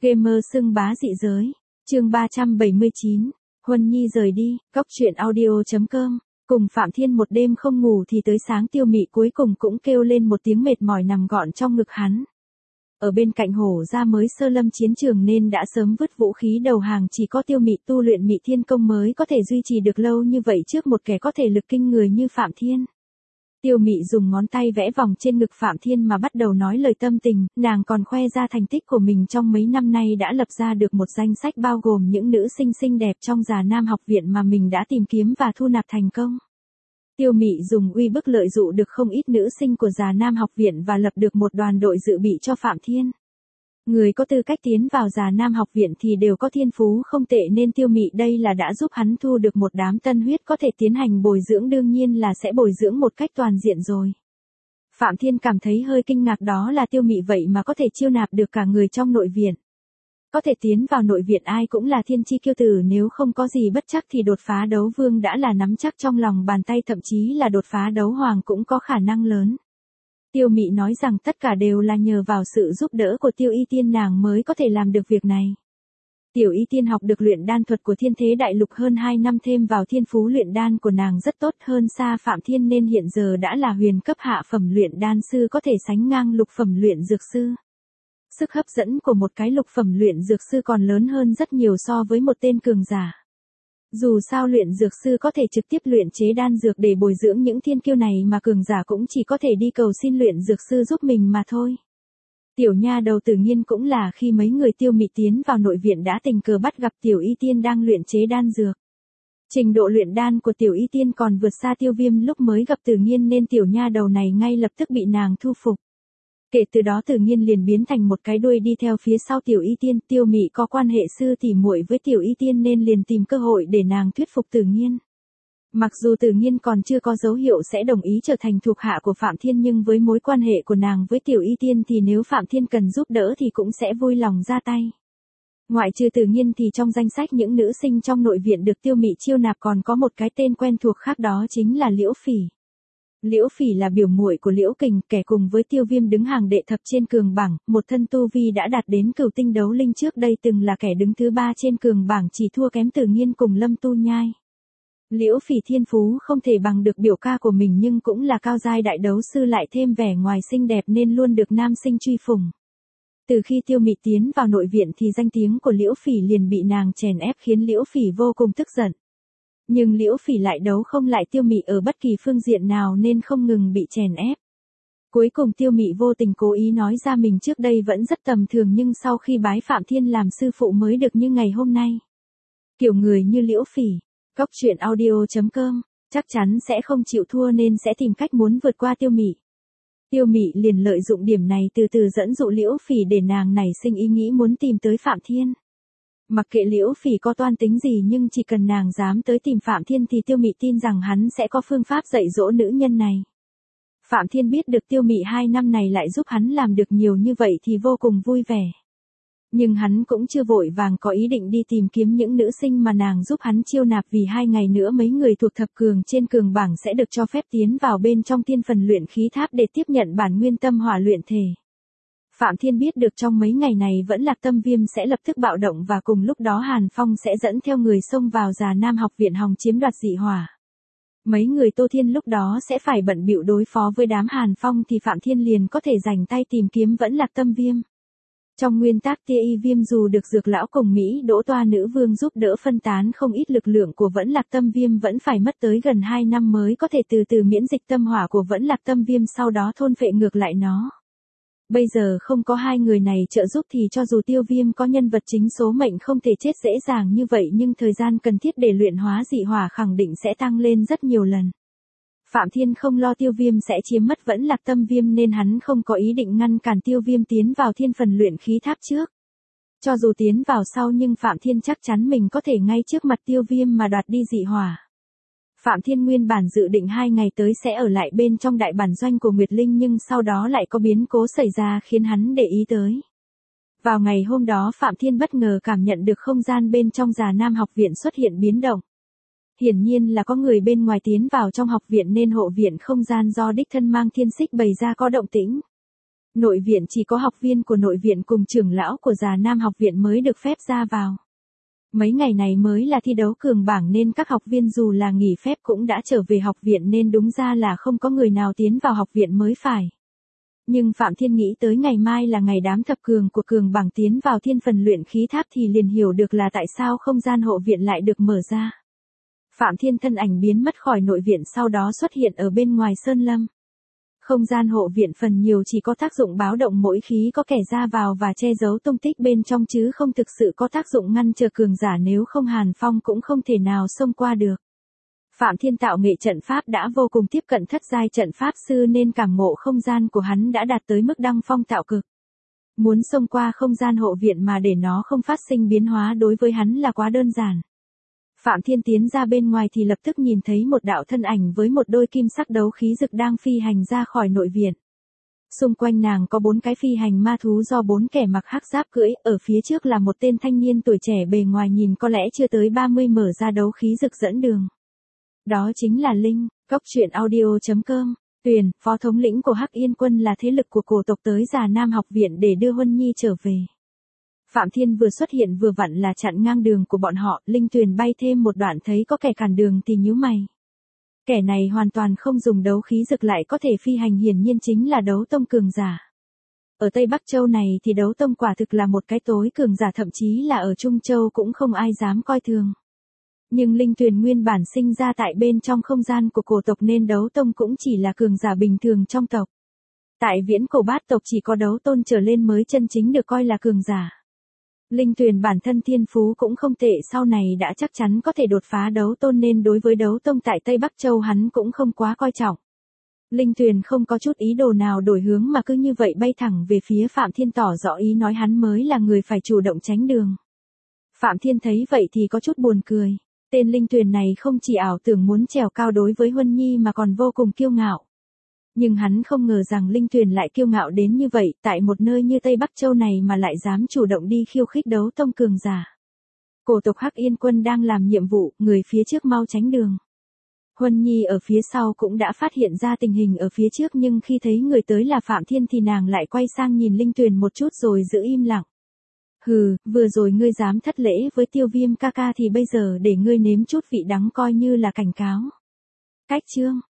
Gamer xưng bá dị giới. Chương 379. Huân Nhi rời đi. Cốc truyện audio.com. Cùng Phạm Thiên một đêm không ngủ thì tới sáng Tiêu Mị cuối cùng cũng kêu lên một tiếng mệt mỏi nằm gọn trong ngực hắn. Ở bên cạnh Hổ gia mới sơ lâm chiến trường nên đã sớm vứt vũ khí đầu hàng, chỉ có Tiêu Mị tu luyện Mị Thiên công mới có thể duy trì được lâu như vậy trước một kẻ có thể lực kinh người như Phạm Thiên. Tiêu Mị dùng ngón tay vẽ vòng trên ngực Phạm Thiên mà bắt đầu nói lời tâm tình, nàng còn khoe ra thành tích của mình trong mấy năm nay đã lập ra được một danh sách bao gồm những nữ sinh xinh đẹp trong Già Nam học viện mà mình đã tìm kiếm và thu nạp thành công. Tiêu Mị dùng uy bức lợi dụ được không ít nữ sinh của Già Nam học viện và lập được một đoàn đội dự bị cho Phạm Thiên. Người có tư cách tiến vào Già Nam học viện thì đều có thiên phú không tệ nên Tiêu Mị đây là đã giúp hắn thu được một đám tân huyết có thể tiến hành bồi dưỡng, đương nhiên là sẽ bồi dưỡng một cách toàn diện rồi. Phạm Thiên cảm thấy hơi kinh ngạc, đó là Tiêu Mị vậy mà có thể chiêu nạp được cả người trong nội viện. Có thể tiến vào nội viện ai cũng là thiên chi kiêu tử, nếu không có gì bất chắc thì đột phá đấu vương đã là nắm chắc trong lòng bàn tay, thậm chí là đột phá đấu hoàng cũng có khả năng lớn. Tiêu Mị nói rằng tất cả đều là nhờ vào sự giúp đỡ của Tiêu Y Tiên nàng mới có thể làm được việc này. Tiểu Y Tiên học được luyện đan thuật của Thiên Thế Đại Lục hơn 2 năm, thêm vào thiên phú luyện đan của nàng rất tốt hơn xa Phạm Thiên nên hiện giờ đã là huyền cấp hạ phẩm luyện đan sư, có thể sánh ngang lục phẩm luyện dược sư. Sức hấp dẫn của một cái lục phẩm luyện dược sư còn lớn hơn rất nhiều so với một tên cường giả. Dù sao luyện dược sư có thể trực tiếp luyện chế đan dược để bồi dưỡng những thiên kiêu này, mà cường giả cũng chỉ có thể đi cầu xin luyện dược sư giúp mình mà thôi. Tiểu nha đầu Tử Nghiên cũng là khi mấy người Tiêu Mị tiến vào nội viện đã tình cờ bắt gặp Tiểu Y Tiên đang luyện chế đan dược. Trình độ luyện đan của Tiểu Y Tiên còn vượt xa Tiêu Viêm lúc mới gặp Tử Nghiên nên tiểu nha đầu này ngay lập tức bị nàng thu phục. Kể từ đó Tử Nghiên liền biến thành một cái đuôi đi theo phía sau Tiểu Y Tiên. Tiêu Mị có quan hệ sư tỉ muội với Tiểu Y Tiên nên liền tìm cơ hội để nàng thuyết phục Tử Nghiên. Mặc dù Tử Nghiên còn chưa có dấu hiệu sẽ đồng ý trở thành thuộc hạ của Phạm Thiên, nhưng với mối quan hệ của nàng với Tiểu Y Tiên thì nếu Phạm Thiên cần giúp đỡ thì cũng sẽ vui lòng ra tay. Ngoại trừ Tử Nghiên thì trong danh sách những nữ sinh trong nội viện được Tiêu Mị chiêu nạp còn có một cái tên quen thuộc khác, đó chính là Liễu Phỉ. Liễu Phỉ là biểu muội của Liễu Kình, kẻ cùng với Tiêu Viêm đứng hàng đệ thập trên cường bảng, một thân tu vi đã đạt đến cửu tinh đấu linh, trước đây từng là kẻ đứng thứ 3 trên cường bảng, chỉ thua kém Tử Nghiên cùng Lâm Tu Nhai. Liễu Phỉ thiên phú không thể bằng được biểu ca của mình nhưng cũng là cao giai đại đấu sư, lại thêm vẻ ngoài xinh đẹp nên luôn được nam sinh truy phủng. Từ khi Tiêu Mị tiến vào nội viện thì danh tiếng của Liễu Phỉ liền bị nàng chèn ép, khiến Liễu Phỉ vô cùng tức giận. Nhưng Liễu Phỉ lại đấu không lại Tiêu Mị ở bất kỳ phương diện nào nên không ngừng bị chèn ép. Cuối cùng Tiêu Mị vô tình cố ý nói ra mình trước đây vẫn rất tầm thường, nhưng sau khi bái Phạm Thiên làm sư phụ mới được như ngày hôm nay. Kiểu người như Liễu Phỉ, Cốc truyện audio.com, chắc chắn sẽ không chịu thua nên sẽ tìm cách muốn vượt qua Tiêu Mị. Tiêu Mị liền lợi dụng điểm này từ từ dẫn dụ Liễu Phỉ để nàng nảy sinh ý nghĩ muốn tìm tới Phạm Thiên. Mặc kệ Liễu Phỉ có toan tính gì nhưng chỉ cần nàng dám tới tìm Phạm Thiên thì Tiêu Mị tin rằng hắn sẽ có phương pháp dạy dỗ nữ nhân này. Phạm Thiên biết được Tiêu Mị 2 năm này lại giúp hắn làm được nhiều như vậy thì vô cùng vui vẻ. Nhưng hắn cũng chưa vội vàng có ý định đi tìm kiếm những nữ sinh mà nàng giúp hắn chiêu nạp, vì 2 ngày nữa mấy người thuộc thập cường trên cường bảng sẽ được cho phép tiến vào bên trong tiên phần luyện khí tháp để tiếp nhận bản nguyên tâm hỏa luyện thể. Phạm Thiên biết được trong mấy ngày này Vẫn Lạc Tâm Viêm sẽ lập tức bạo động và cùng lúc đó Hàn Phong sẽ dẫn theo người xông vào Già Nam học viện hòng chiếm đoạt dị hỏa. Mấy người Tô Thiên lúc đó sẽ phải bận bịu đối phó với đám Hàn Phong thì Phạm Thiên liền có thể rảnh tay tìm kiếm Vẫn Lạc Tâm Viêm. Trong nguyên tắc Tia Y Viêm dù được Dược lão cùng Mỹ Đỗ Toa nữ vương giúp đỡ phân tán không ít lực lượng của Vẫn Lạc Tâm Viêm, vẫn phải mất tới gần 2 năm mới có thể từ từ miễn dịch tâm hỏa của Vẫn Lạc Tâm Viêm, sau đó thôn phệ ngược lại nó. Bây giờ không có hai người này trợ giúp thì cho dù Tiêu Viêm có nhân vật chính số mệnh không thể chết dễ dàng như vậy, nhưng thời gian cần thiết để luyện hóa dị hỏa khẳng định sẽ tăng lên rất nhiều lần. Phạm Thiên không lo Tiêu Viêm sẽ chiếm mất Vẫn Lạc Tâm Viêm nên hắn không có ý định ngăn cản Tiêu Viêm tiến vào thiên phần luyện khí tháp trước. Cho dù tiến vào sau nhưng Phạm Thiên chắc chắn mình có thể ngay trước mặt Tiêu Viêm mà đoạt đi dị hỏa. Phạm Thiên nguyên bản dự định 2 ngày tới sẽ ở lại bên trong đại bản doanh của Nguyệt Linh, nhưng sau đó lại có biến cố xảy ra khiến hắn để ý tới. Vào ngày hôm đó Phạm Thiên bất ngờ cảm nhận được không gian bên trong Già Nam học viện xuất hiện biến động. Hiển nhiên là có người bên ngoài tiến vào trong học viện nên hộ viện không gian do đích thân mang thiên xích bày ra có động tĩnh. Nội viện chỉ có học viên của nội viện cùng trưởng lão của Già Nam học viện mới được phép ra vào. Mấy ngày này mới là thi đấu cường bảng nên các học viên dù là nghỉ phép cũng đã trở về học viện nên đúng ra là không có người nào tiến vào học viện mới phải. Nhưng Phạm Thiên nghĩ tới ngày mai là ngày đám thập cường của cường bảng tiến vào thiên phần luyện khí tháp thì liền hiểu được là tại sao không gian hộ viện lại được mở ra. Phạm Thiên thân ảnh biến mất khỏi nội viện sau đó xuất hiện ở bên ngoài sơn lâm. Không gian hộ viện phần nhiều chỉ có tác dụng báo động mỗi khi có kẻ ra vào và che giấu tung tích bên trong chứ không thực sự có tác dụng ngăn trở cường giả, nếu không Hàn Phong cũng không thể nào xông qua được. Phạm Thiên tạo nghệ trận pháp đã vô cùng tiếp cận thất giai trận pháp sư nên cảm ngộ không gian của hắn đã đạt tới mức đăng phong tạo cực. Muốn xông qua không gian hộ viện mà để nó không phát sinh biến hóa đối với hắn là quá đơn giản. Phạm Thiên tiến ra bên ngoài thì lập tức nhìn thấy một đạo thân ảnh với một đôi kim sắc đấu khí rực đang phi hành ra khỏi nội viện. Xung quanh nàng có 4 cái phi hành ma thú do 4 kẻ mặc hắc giáp cưỡi, ở phía trước là một tên thanh niên tuổi trẻ bề ngoài nhìn có lẽ chưa tới 30 mở ra đấu khí rực dẫn đường. Đó chính là Linh. Cốc truyện audio.com. Tuyền, phó thống lĩnh của Hắc Yên quân là thế lực của cổ tộc tới Già Nam học viện để đưa Huân Nhi trở về. Phạm Thiên vừa xuất hiện vừa vặn là chặn ngang đường của bọn họ, Linh Tuyền bay thêm một đoạn thấy có kẻ cản đường thì nhíu mày. Kẻ này hoàn toàn không dùng đấu khí rực lại có thể phi hành, hiển nhiên chính là đấu tông cường giả. Ở Tây Bắc Châu này thì đấu tông quả thực là một cái tối cường giả, thậm chí là ở Trung Châu cũng không ai dám coi thường. Nhưng Linh Tuyền nguyên bản sinh ra tại bên trong không gian của cổ tộc nên đấu tông cũng chỉ là cường giả bình thường trong tộc. Tại viễn cổ bát tộc chỉ có đấu tôn trở lên mới chân chính được coi là cường giả. Linh Tuyền bản thân thiên phú cũng không tệ, sau này đã chắc chắn có thể đột phá đấu tôn nên đối với đấu tông tại Tây Bắc Châu hắn cũng không quá coi trọng. Linh Tuyền không có chút ý đồ nào đổi hướng mà cứ như vậy bay thẳng về phía Phạm Thiên, tỏ rõ ý nói hắn mới là người phải chủ động tránh đường. Phạm Thiên thấy vậy thì có chút buồn cười. Tên Linh Tuyền này không chỉ ảo tưởng muốn trèo cao đối với Huân Nhi mà còn vô cùng kiêu ngạo. Nhưng hắn không ngờ rằng Linh Tuyền lại kiêu ngạo đến như vậy, tại một nơi như Tây Bắc Châu này mà lại dám chủ động đi khiêu khích đấu tông cường giả. Cổ tộc Hắc Yên quân đang làm nhiệm vụ, người phía trước mau tránh đường. Huân Nhi ở phía sau cũng đã phát hiện ra tình hình ở phía trước, nhưng khi thấy người tới là Phạm Thiên thì nàng lại quay sang nhìn Linh Tuyền một chút rồi giữ im lặng. Hừ, vừa rồi ngươi dám thất lễ với Tiêu Viêm ca ca thì bây giờ để ngươi nếm chút vị đắng coi như là cảnh cáo. Cách chương